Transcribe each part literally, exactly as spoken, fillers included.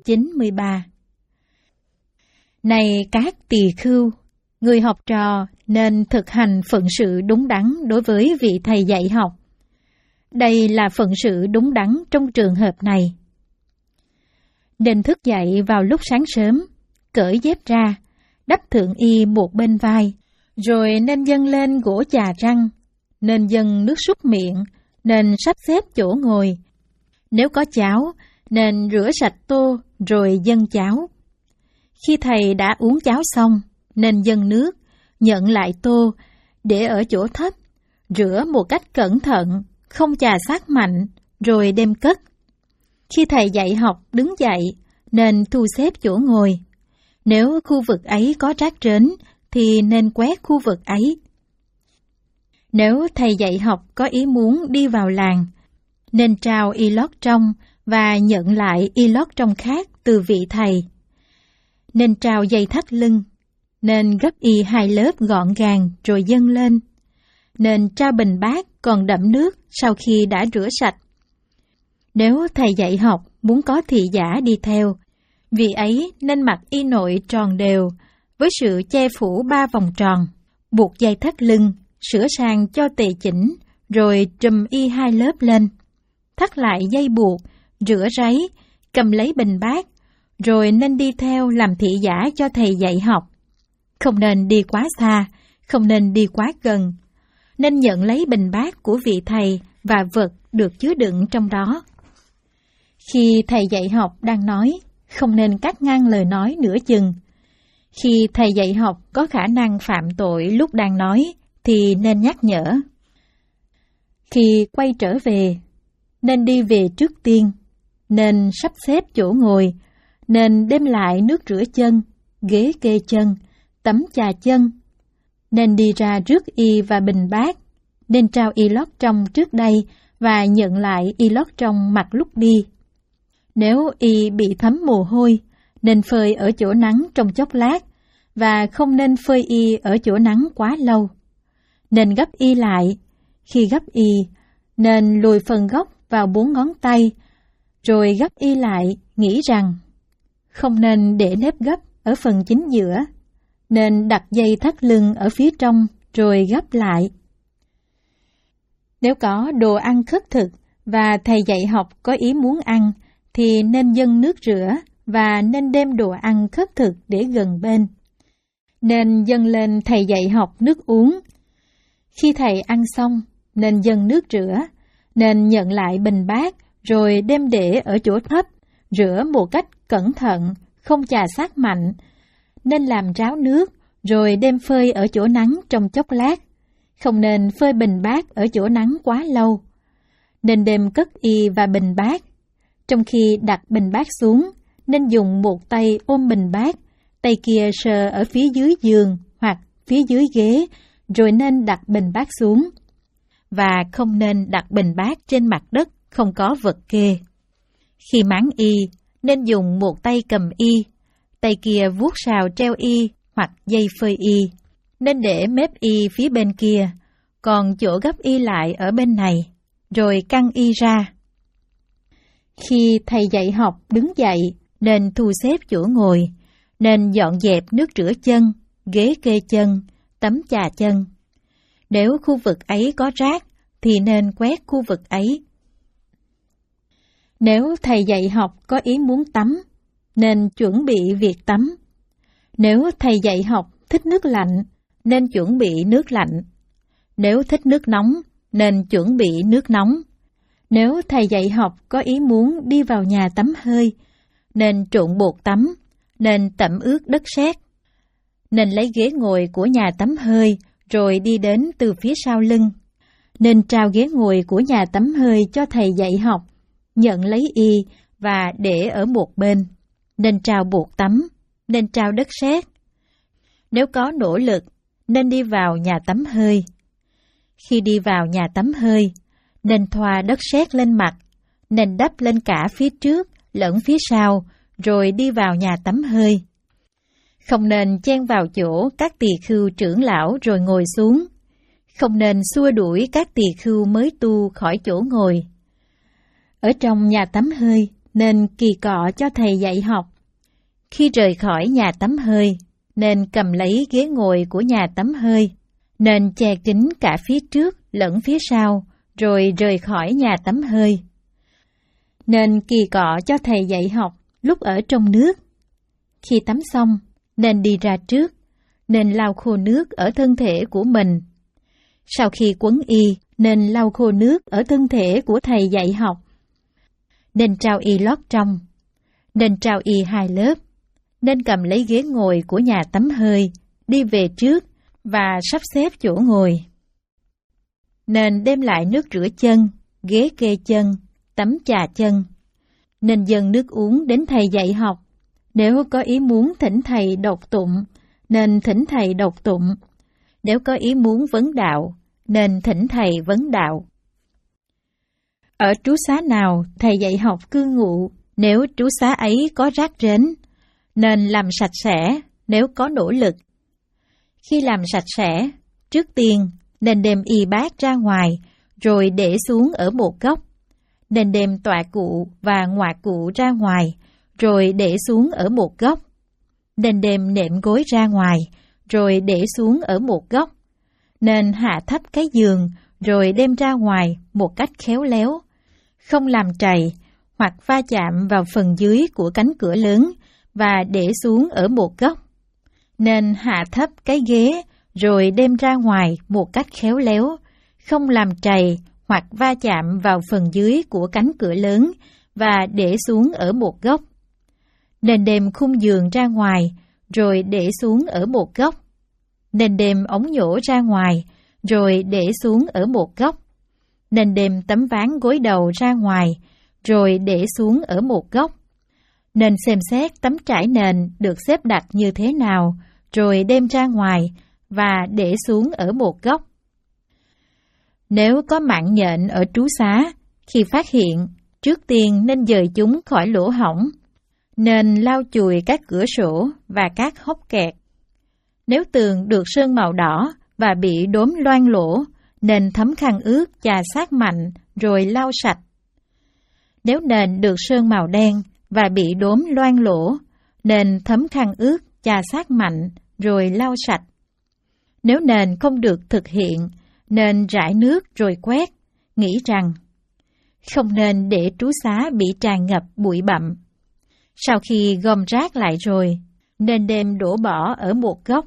chín mươi ba. Này các tỳ khưu, người học trò nên thực hành phận sự đúng đắn đối với vị thầy dạy học. Đây là phận sự đúng đắn trong trường hợp này. Nên thức dậy vào lúc sáng sớm, cởi dép ra, đắp thượng y một bên vai, rồi nên dâng lên gỗ trà răng, nên dâng nước súc miệng, nên sắp xếp chỗ ngồi. Nếu có cháo, nên rửa sạch tô rồi dâng cháo. Khi thầy đã uống cháo xong, nên dâng nước, nhận lại tô, để ở chỗ thấp, rửa một cách cẩn thận, không chà sát mạnh, rồi đem cất. Khi thầy dạy học đứng dậy, nên thu xếp chỗ ngồi. Nếu khu vực ấy có rác rến, thì nên quét khu vực ấy. Nếu thầy dạy học có ý muốn đi vào làng, nên trao y lót trong và nhận lại y lót trong khác từ vị thầy. Nên trao dây thắt lưng, nên gấp y hai lớp gọn gàng rồi dâng lên. Nên trao bình bát còn đẫm nước sau khi đã rửa sạch. Nếu thầy dạy học muốn có thị giả đi theo, vị ấy nên mặc y nội tròn đều, với sự che phủ ba vòng tròn, buộc dây thắt lưng, sửa sang cho tề chỉnh, rồi trùm y hai lớp lên, thắt lại dây buộc, rửa ráy, cầm lấy bình bát, rồi nên đi theo làm thị giả cho thầy dạy học. Không nên đi quá xa, không nên đi quá gần, nên nhận lấy bình bát của vị thầy và vật được chứa đựng trong đó. Khi thầy dạy học đang nói, không nên cắt ngang lời nói nửa chừng. Khi thầy dạy học có khả năng phạm tội lúc đang nói, thì nên nhắc nhở. Khi quay trở về, nên đi về trước tiên, nên sắp xếp chỗ ngồi, nên đem lại nước rửa chân, ghế kê chân, tấm chà chân. Nên đi ra rước y và bình bát, nên trao y lót trong trước đây và nhận lại y lót trong mặc lúc đi. Nếu y bị thấm mồ hôi, nên phơi ở chỗ nắng trong chốc lát, và không nên phơi y ở chỗ nắng quá lâu. Nên gấp y lại, khi gấp y, nên lùi phần gốc vào bốn ngón tay, rồi gấp y lại, nghĩ rằng không nên để nếp gấp ở phần chính giữa, nên đặt dây thắt lưng ở phía trong rồi gấp lại. Nếu có đồ ăn khất thực và thầy dạy học có ý muốn ăn, thì nên dâng nước rửa và nên đem đồ ăn khất thực để gần bên. Nên dâng lên thầy dạy học nước uống. Khi thầy ăn xong, nên dâng nước rửa, nên nhận lại bình bát rồi đem để ở chỗ thấp, rửa một cách cẩn thận, không chà sát mạnh. Nên làm ráo nước, rồi đem phơi ở chỗ nắng trong chốc lát. Không nên phơi bình bát ở chỗ nắng quá lâu. Nên đem cất y và bình bát. Trong khi đặt bình bát xuống, nên dùng một tay ôm bình bát, tay kia sờ ở phía dưới giường hoặc phía dưới ghế, rồi nên đặt bình bát xuống. Và không nên đặt bình bát trên mặt đất không có vật kê. Khi máng y, nên dùng một tay cầm y, tay kia vuốt sào treo y hoặc dây phơi y. Nên để mép y phía bên kia, còn chỗ gấp y lại ở bên này, rồi căng y ra. Khi thầy dạy học đứng dậy, nên thu xếp chỗ ngồi, nên dọn dẹp nước rửa chân, ghế kê chân, tấm chà chân. Nếu khu vực ấy có rác, thì nên quét khu vực ấy. Nếu thầy dạy học có ý muốn tắm, nên chuẩn bị việc tắm. Nếu thầy dạy học thích nước lạnh, nên chuẩn bị nước lạnh. Nếu thích nước nóng, nên chuẩn bị nước nóng. Nếu thầy dạy học có ý muốn đi vào nhà tắm hơi, nên trộn bột tắm, nên tẩm ướt đất sét. Nên lấy ghế ngồi của nhà tắm hơi, rồi đi đến từ phía sau lưng. Nên trao ghế ngồi của nhà tắm hơi cho thầy dạy học, nhận lấy y và để ở một bên. Nên trao bột tắm, nên trao đất sét. Nếu có nỗ lực, nên đi vào nhà tắm hơi. Khi đi vào nhà tắm hơi, nên thoa đất sét lên mặt, nên đắp lên cả phía trước lẫn phía sau, rồi đi vào nhà tắm hơi. Không nên chen vào chỗ các tỳ khưu trưởng lão rồi ngồi xuống. Không nên xua đuổi các tỳ khưu mới tu khỏi chỗ ngồi. Ở trong nhà tắm hơi, nên kỳ cọ cho thầy dạy học. Khi rời khỏi nhà tắm hơi, nên cầm lấy ghế ngồi của nhà tắm hơi, nên che kín cả phía trước lẫn phía sau, rồi rời khỏi nhà tắm hơi. Nên kỳ cọ cho thầy dạy học lúc ở trong nước. Khi tắm xong, nên đi ra trước, nên lau khô nước ở thân thể của mình. Sau khi quấn y, nên lau khô nước ở thân thể của thầy dạy học. Nên trao y lót trong, nên trao y hai lớp, nên cầm lấy ghế ngồi của nhà tắm hơi, đi về trước và sắp xếp chỗ ngồi. Nên đem lại nước rửa chân, ghế kê chân, tấm chà chân. Nên dâng nước uống đến thầy dạy học. Nếu có ý muốn thỉnh thầy đọc tụng, nên thỉnh thầy đọc tụng. Nếu có ý muốn vấn đạo, nên thỉnh thầy vấn đạo. Ở trú xá nào thầy dạy học cư ngụ, nếu trú xá ấy có rác rến, nên làm sạch sẽ nếu có nỗ lực. Khi làm sạch sẽ, trước tiên nên đem y bát ra ngoài, rồi để xuống ở một góc. Nên đem tọa cụ và ngoại cụ ra ngoài, rồi để xuống ở một góc. Nên đem nệm gối ra ngoài, rồi để xuống ở một góc. Nên hạ thấp cái giường, rồi đem ra ngoài một cách khéo léo, không làm trầy hoặc va chạm vào phần dưới của cánh cửa lớn và để xuống ở một góc. Nên hạ thấp cái ghế, rồi đem ra ngoài một cách khéo léo, không làm trầy hoặc va chạm vào phần dưới của cánh cửa lớn và để xuống ở một góc. Nên đem khung giường ra ngoài, rồi để xuống ở một góc. Nên đem ống nhổ ra ngoài, rồi để xuống ở một góc. Nên đem tấm ván gối đầu ra ngoài, rồi để xuống ở một góc. Nên xem xét tấm trải nền được xếp đặt như thế nào, rồi đem ra ngoài và để xuống ở một góc. Nếu có mạng nhện ở trú xá, khi phát hiện, trước tiên nên dời chúng khỏi lỗ hổng. Nên lau chùi các cửa sổ và các hốc kẹt. Nếu tường được sơn màu đỏ và bị đốm loang lỗ, nên thấm khăn ướt chà sát mạnh rồi lau sạch. Nếu nền được sơn màu đen và bị đốm loang lỗ, nên thấm khăn ướt chà sát mạnh rồi lau sạch. Nếu nền không được thực hiện, nên rải nước rồi quét, nghĩ rằng không nên để trú xá bị tràn ngập bụi bặm. Sau khi gom rác lại rồi, nên đem đổ bỏ ở một góc.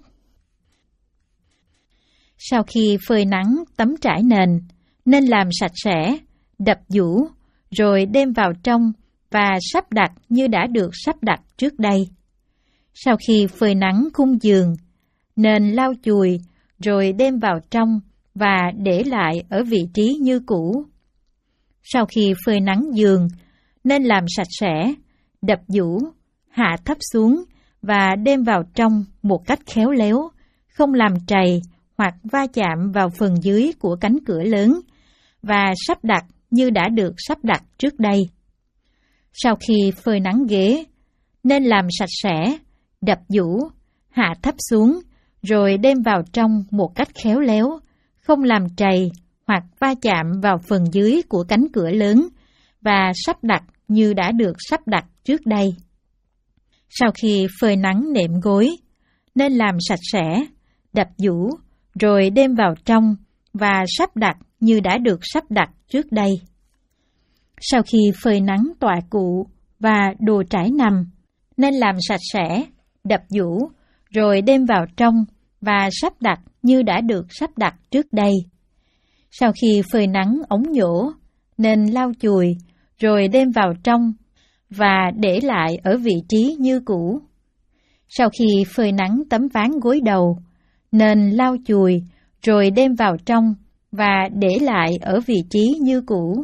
Sau khi phơi nắng tấm trải nền, nên làm sạch sẽ, đập giũ, rồi đem vào trong và sắp đặt như đã được sắp đặt trước đây. Sau khi phơi nắng khung giường, nên lau chùi, rồi đem vào trong và để lại ở vị trí như cũ. Sau khi phơi nắng giường, nên làm sạch sẽ, đập giũ, hạ thấp xuống và đem vào trong một cách khéo léo, không làm trầy hoặc va chạm vào phần dưới của cánh cửa lớn và sắp đặt như đã được sắp đặt trước đây. Sau khi phơi nắng ghế, nên làm sạch sẽ, đập giũ, hạ thấp xuống, rồi đem vào trong một cách khéo léo, không làm trầy hoặc va chạm vào phần dưới của cánh cửa lớn và sắp đặt như đã được sắp đặt trước đây. Sau khi phơi nắng nệm gối, nên làm sạch sẽ, đập giũ, rồi đem vào trong và sắp đặt như đã được sắp đặt trước đây. Sau khi phơi nắng tọa cụ và đồ trải nằm, nên làm sạch sẽ, đập giũ, rồi đem vào trong và sắp đặt như đã được sắp đặt trước đây. Sau khi phơi nắng ống nhổ, nên lau chùi, rồi đem vào trong và để lại ở vị trí như cũ. Sau khi phơi nắng tấm ván gối đầu, nên lau chùi, rồi đem vào trong và để lại ở vị trí như cũ.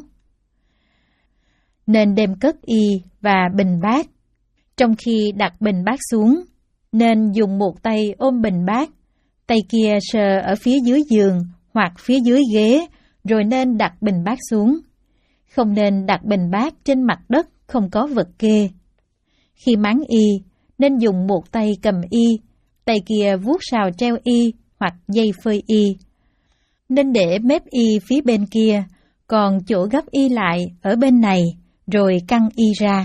Nên đem cất y và bình bát. Trong khi đặt bình bát xuống, nên dùng một tay ôm bình bát, tay kia sờ ở phía dưới giường hoặc phía dưới ghế, rồi nên đặt bình bát xuống. Không nên đặt bình bát trên mặt đất không có vật kê. Khi máng y, nên dùng một tay cầm y, tay kia vuốt sào treo y hoặc dây phơi y. Nên để mép y phía bên kia, còn chỗ gấp y lại ở bên này, rồi căng y ra.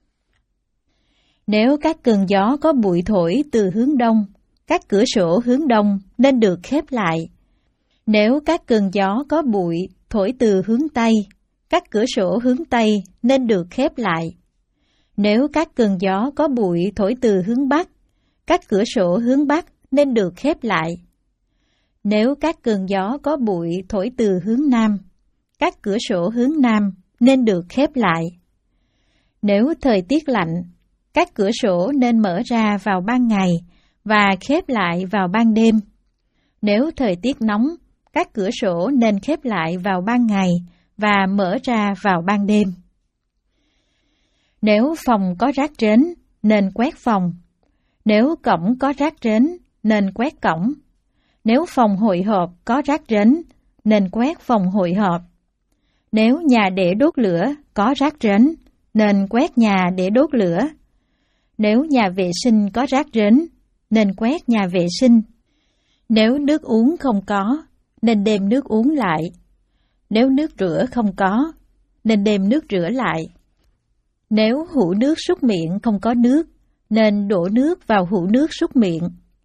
Nếu các cơn gió có bụi thổi từ hướng đông, các cửa sổ hướng đông nên được khép lại. Nếu các cơn gió có bụi thổi từ hướng tây, các cửa sổ hướng tây nên được khép lại. Nếu các cơn gió có bụi thổi từ hướng bắc, các cửa sổ hướng bắc nên được khép lại. Nếu các cơn gió có bụi thổi từ hướng nam, các cửa sổ hướng nam nên được khép lại. Nếu thời tiết lạnh, các cửa sổ nên mở ra vào ban ngày và khép lại vào ban đêm. Nếu thời tiết nóng, các cửa sổ nên khép lại vào ban ngày và mở ra vào ban đêm. Nếu phòng có rác rến, nên quét phòng. Nếu cổng có rác rến, nên quét cổng. Nếu phòng hội họp có rác rến, nên quét phòng hội họp. Nếu nhà để đốt lửa có rác rến, nên quét nhà để đốt lửa. Nếu nhà vệ sinh có rác rến, nên quét nhà vệ sinh. Nếu nước uống không có, nên đem nước uống lại. Nếu nước rửa không có, nên đem nước rửa lại. Nếu hũ nước súc miệng không có nước, nên đổ nước vào hũ nước súc miệng.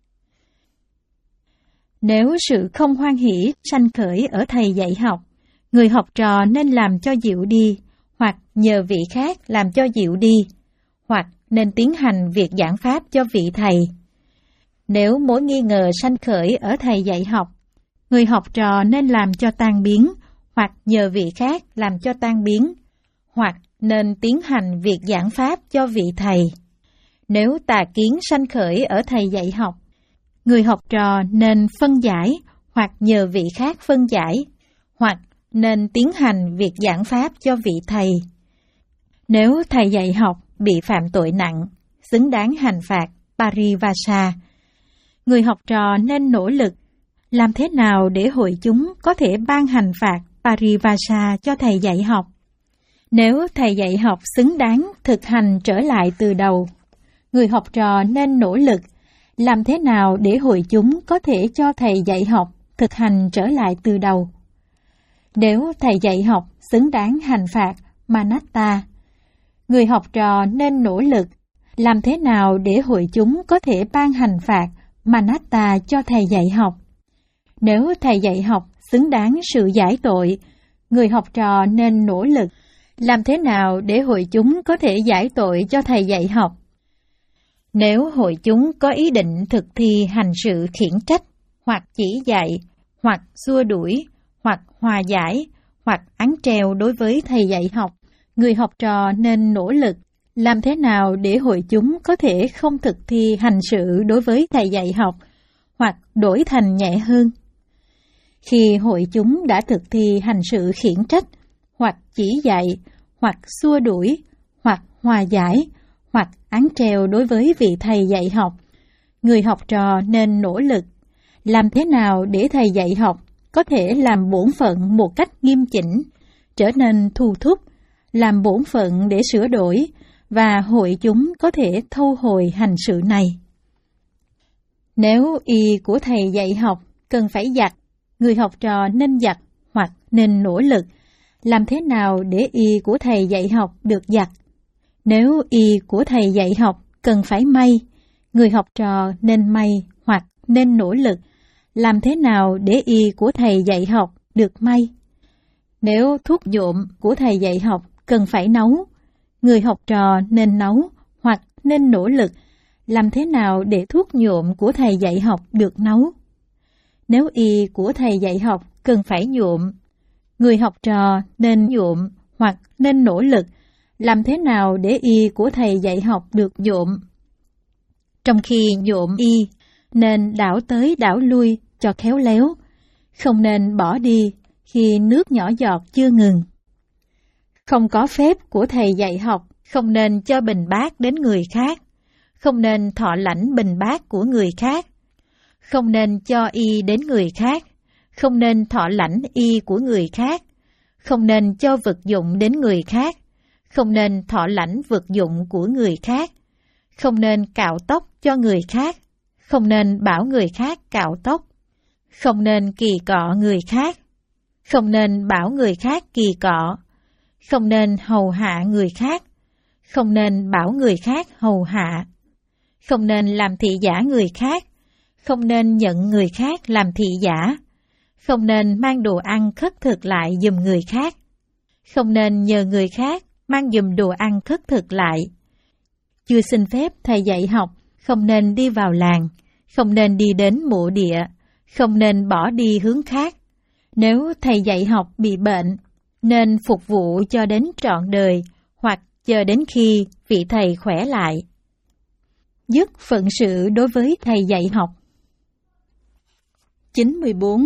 Nếu sự không hoan hỷ sanh khởi ở thầy dạy học, người học trò nên làm cho dịu đi, hoặc nhờ vị khác làm cho dịu đi, hoặc nên tiến hành việc giảng pháp cho vị thầy. Nếu mối nghi ngờ sanh khởi ở thầy dạy học, người học trò nên làm cho tan biến, hoặc nhờ vị khác làm cho tan biến, hoặc nên tiến hành việc giảng pháp cho vị thầy. Nếu tà kiến sanh khởi ở thầy dạy học, người học trò nên phân giải, hoặc nhờ vị khác phân giải, hoặc nên tiến hành việc giảng pháp cho vị thầy. Nếu thầy dạy học bị phạm tội nặng, xứng đáng hành phạt Parivasa, người học trò nên nỗ lực làm thế nào để hội chúng có thể ban hành phạt Parivasa cho thầy dạy học. Nếu thầy dạy học xứng đáng thực hành trở lại từ đầu, người học trò nên nỗ lực làm thế nào để hội chúng có thể cho thầy dạy học thực hành trở lại từ đầu. Nếu thầy dạy học xứng đáng hành phạt Manatta, người học trò nên nỗ lực làm thế nào để hội chúng có thể ban hành phạt Manatta cho thầy dạy học. Nếu thầy dạy học xứng đáng sự giải tội, người học trò nên nỗ lực làm thế nào để hội chúng có thể giải tội cho thầy dạy học. Nếu hội chúng có ý định thực thi hành sự khiển trách, hoặc chỉ dạy, hoặc xua đuổi, hoặc hòa giải, hoặc án treo đối với thầy dạy học, người học trò nên nỗ lực làm thế nào để hội chúng có thể không thực thi hành sự đối với thầy dạy học, hoặc đổi thành nhẹ hơn. Khi hội chúng đã thực thi hành sự khiển trách, hoặc chỉ dạy, hoặc xua đuổi, hoặc hòa giải, hoặc án treo đối với vị thầy dạy học, người học trò nên nỗ lực làm thế nào để thầy dạy học có thể làm bổn phận một cách nghiêm chỉnh, trở nên thu thúc, làm bổn phận để sửa đổi, và hội chúng có thể thu hồi hành sự này. Nếu y của thầy dạy học cần phải giặt, người học trò nên giặt hoặc nên nỗ lực làm thế nào để y của thầy dạy học được giặt. Nếu y của thầy dạy học cần phải may, người học trò nên may hoặc nên nỗ lực làm thế nào để y của thầy dạy học được may. Nếu thuốc nhuộm của thầy dạy học cần phải nấu, người học trò nên nấu hoặc nên nỗ lực làm thế nào để thuốc nhuộm của thầy dạy học được nấu. Nếu y của thầy dạy học cần phải nhuộm, người học trò nên nhuộm hoặc nên nỗ lực làm thế nào để y của thầy dạy học được nhuộm. Trong khi nhuộm y, nên đảo tới đảo lui cho khéo léo, không nên bỏ đi khi nước nhỏ giọt chưa ngừng. Không có phép của thầy dạy học, không nên cho bình bát đến người khác, không nên thọ lãnh bình bát của người khác, không nên cho y đến người khác, không nên thọ lãnh y của người khác, không nên cho vật dụng đến người khác, không nên thọ lãnh vật dụng của người khác, không nên cạo tóc cho người khác, không nên bảo người khác cạo tóc, không nên kỳ cọ người khác, không nên bảo người khác kỳ cọ, không nên hầu hạ người khác, không nên bảo người khác hầu hạ, không nên làm thị giả người khác, không nên nhận người khác làm thị giả, không nên mang đồ ăn khất thực lại giùm người khác, không nên nhờ người khác mang giùm đồ ăn khất thực lại. Chưa xin phép thầy dạy học, không nên đi vào làng, không nên đi đến mộ địa, không nên bỏ đi hướng khác. Nếu thầy dạy học bị bệnh, nên phục vụ cho đến trọn đời, hoặc chờ đến khi vị thầy khỏe lại. Dứt phận sự đối với thầy dạy học. chín mươi bốn.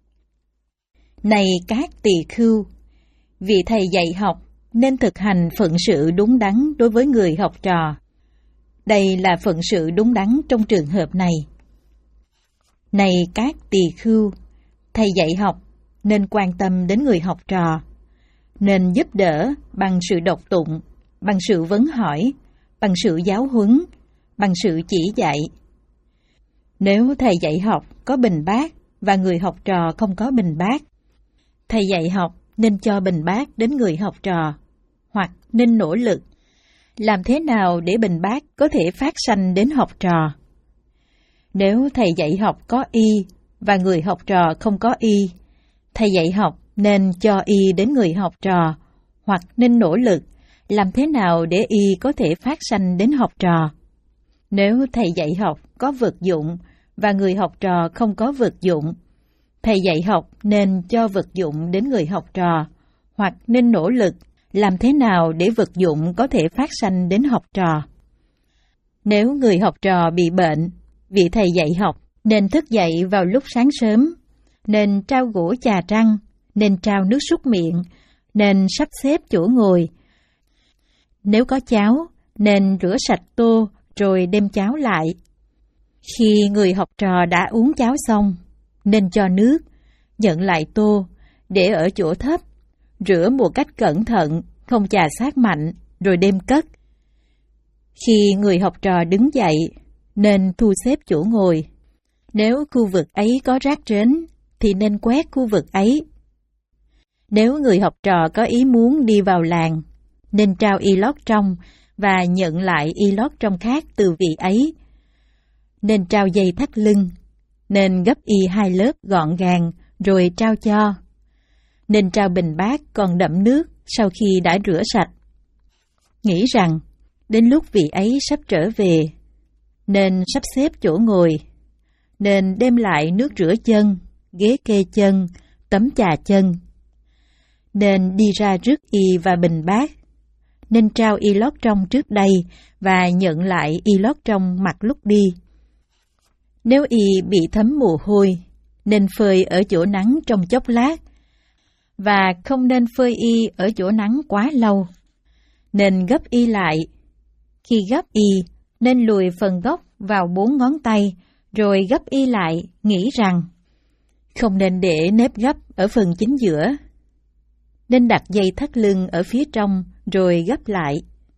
Này các tỳ khưu, vị thầy dạy học nên thực hành phận sự đúng đắn đối với người học trò. Đây là phận sự đúng đắn trong trường hợp này. Này các tỳ khưu, thầy dạy học nên quan tâm đến người học trò, nên giúp đỡ bằng sự đọc tụng, bằng sự vấn hỏi, bằng sự giáo huấn, bằng sự chỉ dạy. Nếu thầy dạy học có bình bát và người học trò không có bình bát, thầy dạy học nên cho bình bát đến người học trò, hoặc nên nỗ lực làm thế nào để bình bát có thể phát sanh đến học trò. Nếu thầy dạy học có y và người học trò không có y, thầy dạy học nên cho y đến người học trò, hoặc nên nỗ lực làm thế nào để y có thể phát sanh đến học trò. Nếu thầy dạy học có vật dụng và người học trò không có vật dụng, thầy dạy học nên cho vật dụng đến người học trò, hoặc nên nỗ lực làm thế nào để vật dụng có thể phát sanh đến học trò. Nếu người học trò bị bệnh, vị thầy dạy học nên thức dậy vào lúc sáng sớm, nên trao gỗ chà răng, nên trao nước súc miệng, nên sắp xếp chỗ ngồi. Nếu có cháo, nên rửa sạch tô rồi đem cháo lại. Khi người học trò đã uống cháo xong, nên cho nước, nhận lại tô, để ở chỗ thấp, rửa một cách cẩn thận, không chà sát mạnh, rồi đem cất. Khi người học trò đứng dậy, nên thu xếp chỗ ngồi. Nếu khu vực ấy có rác rến, thì nên quét khu vực ấy. Nếu người học trò có ý muốn đi vào làng, nên trao y lót trong và nhận lại y lót trong khác từ vị ấy. Nên trao dây thắt lưng, nên gấp y hai lớp gọn gàng rồi trao cho. Nên trao bình bát còn đẫm nước sau khi đã rửa sạch. Nghĩ rằng đến lúc vị ấy sắp trở về, nên sắp xếp chỗ ngồi, nên đem lại nước rửa chân, ghế kê chân, tấm chà chân. Nên đi ra rước y và bình bát, nên trao y lót trong trước đây và nhận lại y lót trong mặc lúc đi. Nếu y bị thấm mồ hôi, nên phơi ở chỗ nắng trong chốc lát, và không nên phơi y ở chỗ nắng quá lâu. Nên gấp y lại. Khi gấp y, nên lùi phần gốc vào bốn ngón tay, rồi gấp y lại, nghĩ rằng không nên để nếp gấp ở phần chính giữa. Nên đặt dây thắt lưng ở phía trong, rồi gấp lại.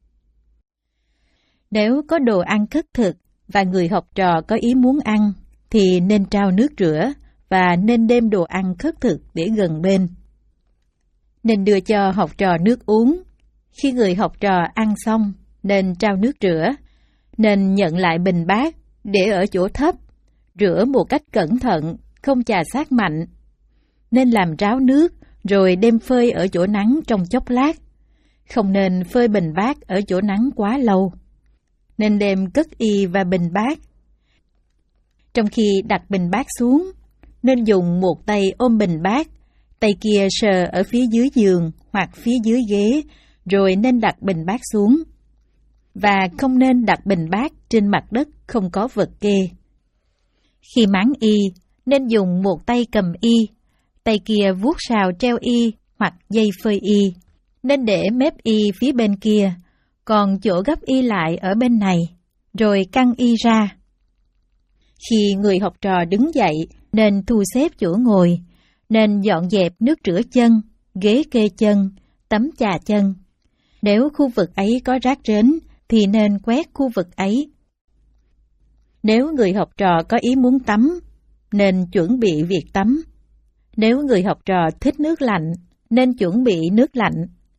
Nếu có đồ ăn khất thực và người học trò có ý muốn ăn, thì nên trao nước rửa và nên đem đồ ăn khất thực để gần bên. Nên đưa cho học trò nước uống. Khi người học trò ăn xong, nên trao nước rửa, nên nhận lại bình bát để ở chỗ thấp, rửa một cách cẩn thận, không chà sát mạnh. Nên làm ráo nước, rồi đem phơi ở chỗ nắng trong chốc lát. Không nên phơi bình bát ở chỗ nắng quá lâu. Nên đem cất y và bình bát. Trong khi đặt bình bát xuống, nên dùng một tay ôm bình bát, tay kia sờ ở phía dưới giường hoặc phía dưới ghế, rồi nên đặt bình bát xuống. Và không nên đặt bình bát trên mặt đất không có vật kê. Khi máng y, nên dùng một tay cầm y, tay kia vuốt sào treo y hoặc dây phơi y, nên để mép y phía bên kia, còn chỗ gấp y lại ở bên này, rồi căng y ra. Khi người học trò đứng dậy, nên thu xếp chỗ ngồi, nên dọn dẹp nước rửa chân, ghế kê chân, tấm chà chân. Nếu khu vực ấy có rác rến, thì nên quét khu vực ấy. Nếu người học trò có ý muốn tắm, nên chuẩn bị việc tắm. Nếu người học trò thích nước lạnh, nên chuẩn bị nước lạnh.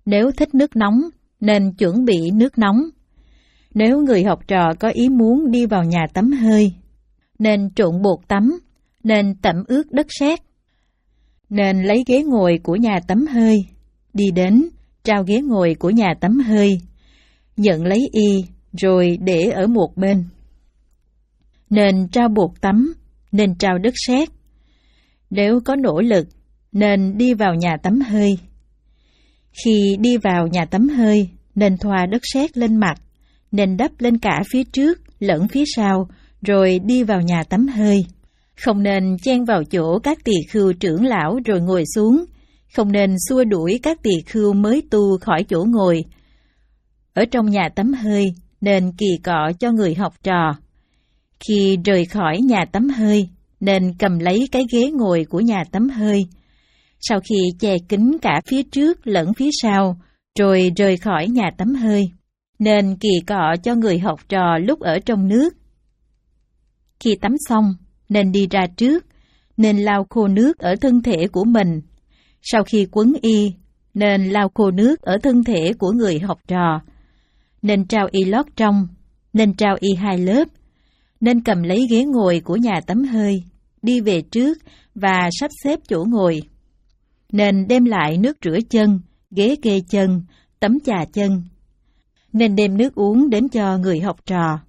Nếu thích nước nóng, nên chuẩn bị nước nóng. Nếu người học trò có ý muốn đi vào nhà tắm hơi, nên trộn bột tắm, nên tẩm ướt đất sét. Nên lấy ghế ngồi của nhà tắm hơi, đi đến, trao ghế ngồi của nhà tắm hơi, nhận lấy y, rồi để ở một bên. Nên trao bột tắm, nên trao đất sét. Nếu có nỗ lực, nên đi vào nhà tắm hơi. Khi đi vào nhà tắm hơi, nên thoa đất sét lên mặt, nên đắp lên cả phía trước lẫn phía sau, rồi đi vào nhà tắm hơi. Không nên chen vào chỗ các tỳ khưu trưởng lão rồi ngồi xuống, không nên xua đuổi các tỳ khưu mới tu khỏi chỗ ngồi. Ở trong nhà tắm hơi, nên kỳ cọ cho người học trò. Khi rời khỏi nhà tắm hơi, nên cầm lấy cái ghế ngồi của nhà tắm hơi. Sau khi che kín cả phía trước lẫn phía sau, rồi rời khỏi nhà tắm hơi, nên kỳ cọ cho người học trò lúc ở trong nước. Khi tắm xong, nên đi ra trước, nên lau khô nước ở thân thể của mình. Sau khi quấn y, nên lau khô nước ở thân thể của người học trò. Nên trao y lót trong, nên trao y hai lớp. Nên cầm lấy ghế ngồi của nhà tắm hơi, đi về trước và sắp xếp chỗ ngồi. Nên đem lại nước rửa chân, ghế kê chân, tấm chà chân. Nên đem nước uống đến cho người học trò.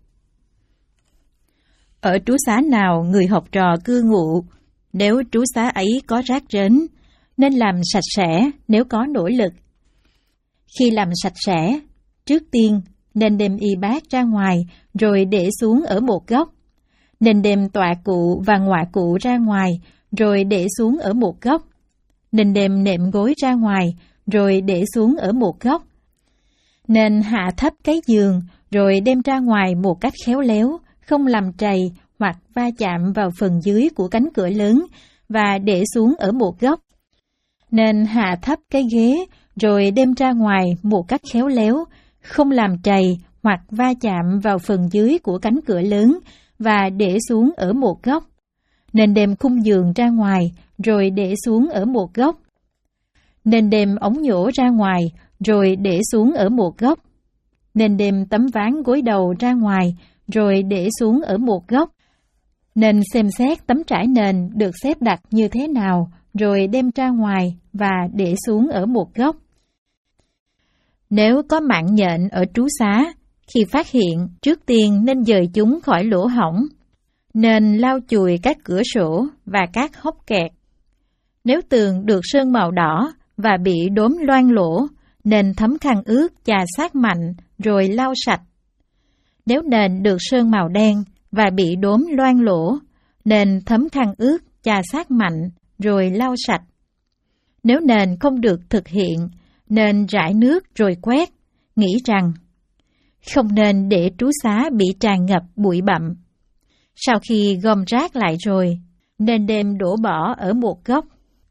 Ở trú xá nào người học trò cư ngụ, nếu trú xá ấy có rác rến, nên làm sạch sẽ nếu có nỗ lực. Khi làm sạch sẽ, trước tiên nên đem y bát ra ngoài rồi để xuống ở một góc. Nên đem tọa cụ và ngọa cụ ra ngoài rồi để xuống ở một góc. Nên đem nệm gối ra ngoài rồi để xuống ở một góc. Nên hạ thấp cái giường rồi đem ra ngoài một cách khéo léo, không làm trầy hoặc va chạm vào phần dưới của cánh cửa lớn và để xuống ở một góc. Nên hạ thấp cái ghế rồi đem ra ngoài một cách khéo léo, không làm trầy hoặc va chạm vào phần dưới của cánh cửa lớn và để xuống ở một góc. Nên đem khung giường ra ngoài rồi để xuống ở một góc. Nên đem ống nhổ ra ngoài rồi để xuống ở một góc. Nên đem tấm ván gối đầu ra ngoài rồi để xuống ở một góc. Nên xem xét tấm trải nền được xếp đặt như thế nào rồi đem ra ngoài và để xuống ở một góc. Nếu có mạng nhện ở trú xá, khi phát hiện, trước tiên nên dời chúng khỏi lỗ hổng. Nên lau chùi các cửa sổ và các hốc kẹt. Nếu tường được sơn màu đỏ và bị đốm loang lỗ, nên thấm khăn ướt chà sát mạnh rồi lau sạch. Nếu nền được sơn màu đen và bị đốm loang lỗ, nên thấm khăn ướt chà sát mạnh rồi lau sạch. Nếu nền không được thực hiện, nên rải nước rồi quét, nghĩ rằng không nên để trú xá bị tràn ngập bụi bặm. Sau khi gom rác lại rồi, nên đem đổ bỏ ở một góc.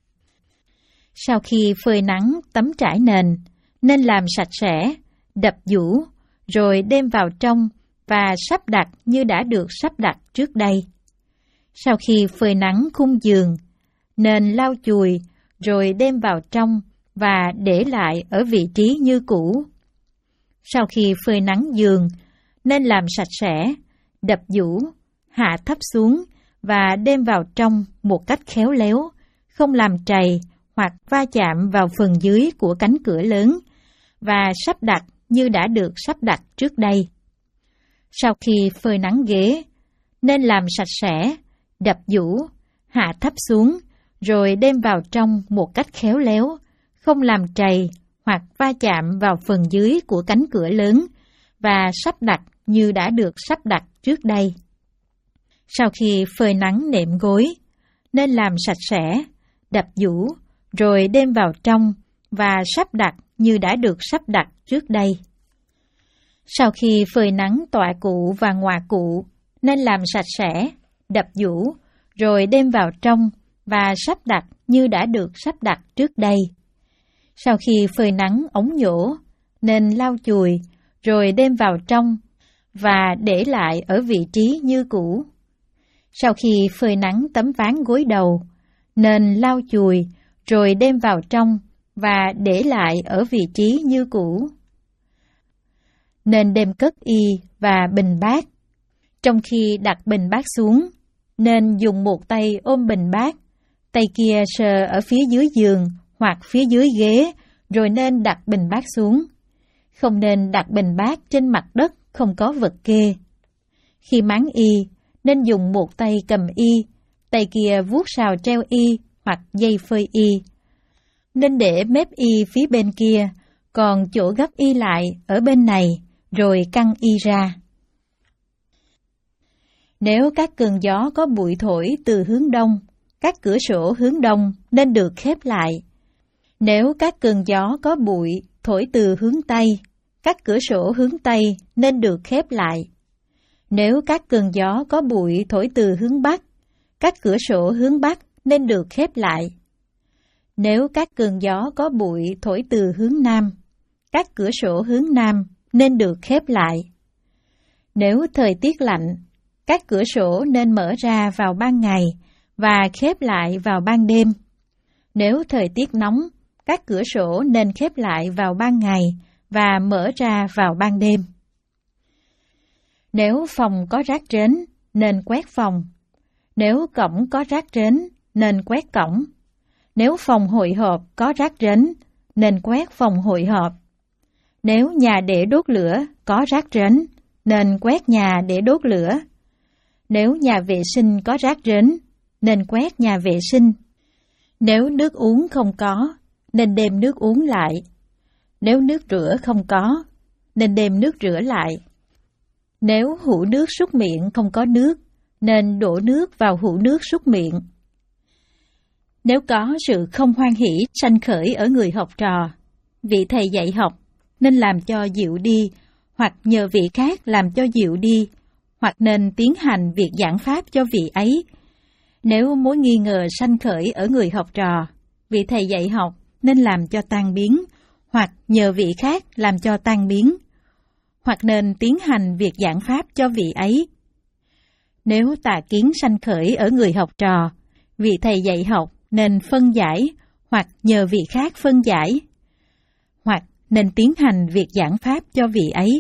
Sau khi phơi nắng tấm trải nền, nên làm sạch sẽ, đập giũ, rồi đem vào trong và sắp đặt như đã được sắp đặt trước đây. Sau khi phơi nắng khung giường, nên lau chùi, rồi đem vào trong và để lại ở vị trí như cũ. Sau khi phơi nắng giường, nên làm sạch sẽ, đập giũ, hạ thấp xuống và đem vào trong một cách khéo léo, không làm trầy hoặc va chạm vào phần dưới của cánh cửa lớn và sắp đặt như đã được sắp đặt trước đây. Sau khi phơi nắng ghế, nên làm sạch sẽ, đập giũ, hạ thấp xuống, rồi đem vào trong một cách khéo léo, không làm trầy hoặc va chạm vào phần dưới của cánh cửa lớn và sắp đặt như đã được sắp đặt trước đây. Sau khi phơi nắng nệm gối, nên làm sạch sẽ, đập giũ, rồi đem vào trong và sắp đặt như đã được sắp đặt trước đây. Sau khi phơi nắng tọa cụ và ngọa cụ, nên làm sạch sẽ, đập giũ, rồi đem vào trong và sắp đặt như đã được sắp đặt trước đây. Sau khi phơi nắng ống nhổ, nên lau chùi, rồi đem vào trong và để lại ở vị trí như cũ. Sau khi phơi nắng tấm ván gối đầu, nên lau chùi, rồi đem vào trong và để lại ở vị trí như cũ. Nên đem cất y và bình bát. Trong khi đặt bình bát xuống, nên dùng một tay ôm bình bát, tay kia sờ ở phía dưới giường hoặc phía dưới ghế, rồi nên đặt bình bát xuống. Không nên đặt bình bát trên mặt đất không có vật kê. Khi máng y, nên dùng một tay cầm y, tay kia vuốt sào treo y hoặc dây phơi y. Nên để mép y phía bên kia, còn chỗ gấp y lại ở bên này, rồi căng y ra. Nếu các cơn gió có bụi thổi từ hướng đông, các cửa sổ hướng đông nên được khép lại. Nếu các cơn gió có bụi thổi từ hướng tây, các cửa sổ hướng tây nên được khép lại. Nếu các cơn gió có bụi thổi từ hướng bắc, các cửa sổ hướng bắc nên được khép lại. Nếu các cơn gió có bụi thổi từ hướng nam, các cửa sổ hướng nam nên được khép lại. Nếu thời tiết lạnh, các cửa sổ nên mở ra vào ban ngày và khép lại vào ban đêm. Nếu thời tiết nóng, các cửa sổ nên khép lại vào ban ngày và mở ra vào ban đêm. Nếu phòng có rác rến, nên quét phòng. Nếu cổng có rác rến, nên quét cổng. Nếu phòng hội họp có rác rến, nên quét phòng hội họp. Nếu nhà để đốt lửa có rác rến, nên quét nhà để đốt lửa. Nếu nhà vệ sinh có rác rến, nên quét nhà vệ sinh. Nếu nước uống không có, nên đem nước uống lại. Nếu nước rửa không có, nên đem nước rửa lại. Nếu hũ nước súc miệng không có nước, nên đổ nước vào hũ nước súc miệng. Nếu có sự không hoan hỷ sanh khởi ở người học trò, vị thầy dạy học nên làm cho dịu đi, hoặc nhờ vị khác làm cho dịu đi, hoặc nên tiến hành việc giảng pháp cho vị ấy. Nếu mối nghi ngờ sanh khởi ở người học trò, vị thầy dạy học nên làm cho tan biến, hoặc nhờ vị khác làm cho tan biến, hoặc nên tiến hành việc giảng pháp cho vị ấy. Nếu tà kiến sanh khởi ở người học trò, vị thầy dạy học nên phân giải, hoặc nhờ vị khác phân giải, hoặc nên tiến hành việc giảng pháp cho vị ấy.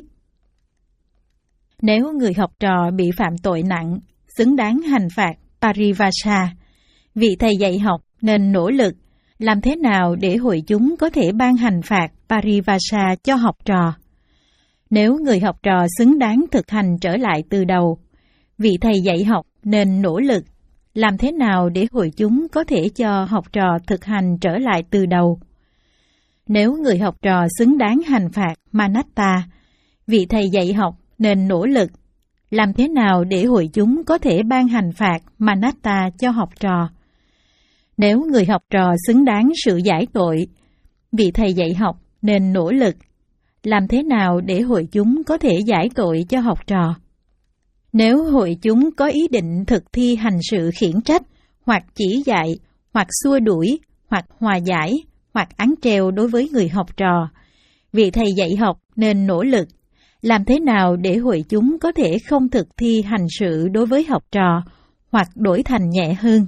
Nếu người học trò bị phạm tội nặng, xứng đáng hành phạt Parivasa, vị thầy dạy học nên nỗ lực làm thế nào để hội chúng có thể ban hành phạt Parivasa cho học trò. Nếu người học trò xứng đáng thực hành trở lại từ đầu, vị thầy dạy học nên nỗ lực làm thế nào để hội chúng có thể cho học trò thực hành trở lại từ đầu. Nếu người học trò xứng đáng hành phạt Manatta, vị thầy dạy học nên nỗ lực làm thế nào để hội chúng có thể ban hành phạt Manatta cho học trò. Nếu người học trò xứng đáng sự giải tội, vị thầy dạy học nên nỗ lực làm thế nào để hội chúng có thể giải tội cho học trò. Nếu hội chúng có ý định thực thi hành sự khiển trách, hoặc chỉ dạy, hoặc xua đuổi, hoặc hòa giải, hoặc án treo đối với người học trò, vị thầy dạy học nên nỗ lực làm thế nào để hội chúng có thể không thực thi hành sự đối với học trò, hoặc đổi thành nhẹ hơn.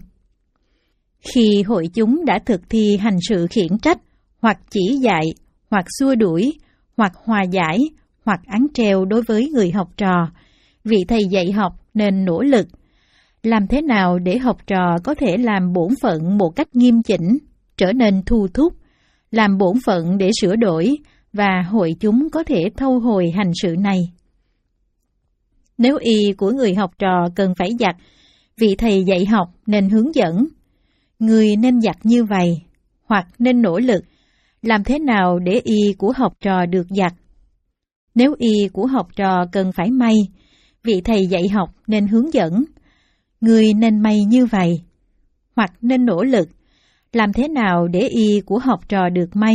Khi hội chúng đã thực thi hành sự khiển trách, hoặc chỉ dạy, hoặc xua đuổi, hoặc hòa giải, hoặc án treo đối với người học trò, vị thầy dạy học nên nỗ lực làm thế nào để học trò có thể làm bổn phận một cách nghiêm chỉnh, trở nên thu thúc, làm bổn phận để sửa đổi, và hội chúng có thể thâu hồi hành sự này. Nếu y của người học trò cần phải giặt, vị thầy dạy học nên hướng dẫn. Người nên giặt như vậy, hoặc nên nỗ lực làm thế nào để y của học trò được giặt. Nếu y của học trò cần phải may, vị thầy dạy học nên hướng dẫn. Người nên may như vậy, hoặc nên nỗ lực làm thế nào để y của học trò được may.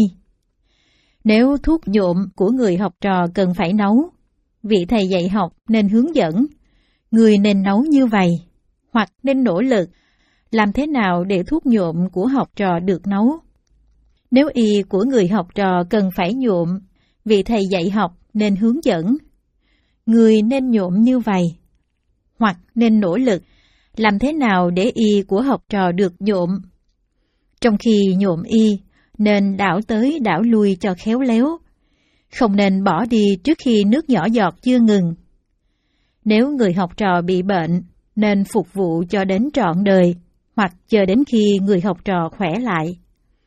Nếu thuốc nhuộm của người học trò cần phải nấu, vị thầy dạy học nên hướng dẫn. Người nên nấu như vậy, hoặc nên nỗ lực làm thế nào để thuốc nhuộm của học trò được nấu. Nếu y của người học trò cần phải nhuộm, vị thầy dạy học nên hướng dẫn. Người nên nhuộm như vậy, hoặc nên nỗ lực làm thế nào để y của học trò được nhuộm. Trong khi nhuộm y, nên đảo tới đảo lui cho khéo léo, không nên bỏ đi trước khi nước nhỏ giọt chưa ngừng. Nếu người học trò bị bệnh, nên phục vụ cho đến trọn đời, hoặc chờ đến khi người học trò khỏe lại.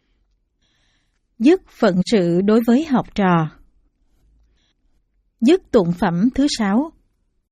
Dứt phận sự đối với học trò. Dứt tụng phẩm thứ sáu.